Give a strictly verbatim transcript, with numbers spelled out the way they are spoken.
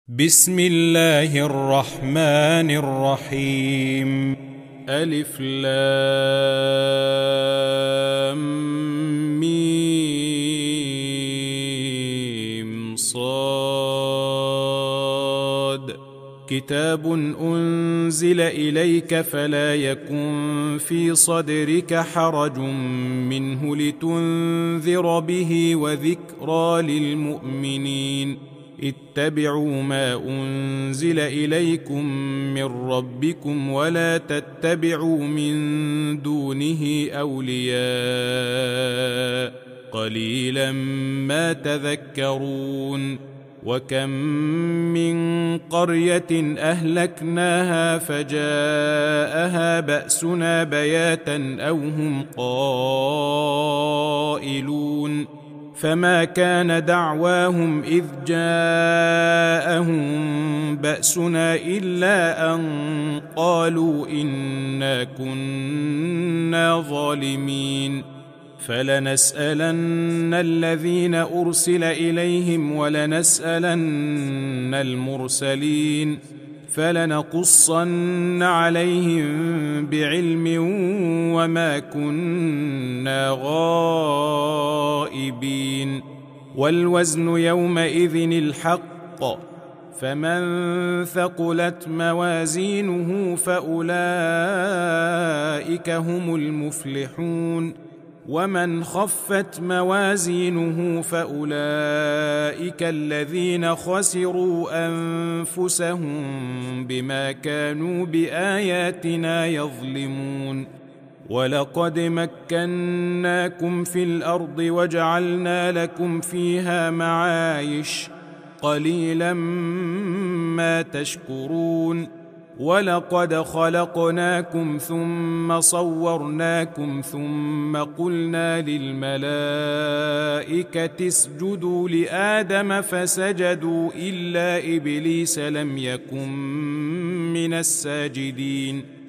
بسم الله الرحمن الرحيم. ألف لام ميم صاد. كتاب أنزل إليك فلا يكن في صدرك حرج منه لتنذر به وذكرى للمؤمنين. اتبعوا ما أنزل إليكم من ربكم ولا تتبعوا من دونه أولياء قليلا ما تذكرون. وكم من قرية أهلكناها فجاءها بأسنا بياتا أو هم قائلون فما كان دعواهم إذ جاءهم بأسنا إلا أن قالوا إنا كنا ظالمين. فلنسألن الذين أرسل إليهم ولنسألن المرسلين فلنقصن عليهم بعلم وما كنا غائبين. والوزن يومئذ الحق فمن ثقلت موازينه فأولئك هم المفلحون ومن خفت موازينه فأولئك الذين خسروا أنفسهم بما كانوا بآياتنا يظلمون. ولقد مكناكم في الأرض وجعلنا لكم فيها معايش قليلا ما تشكرون. ولقد خلقناكم ثم صورناكم ثم قلنا للملائكة اسجدوا لآدم فسجدوا إلا إبليس لم يكن من الساجدين.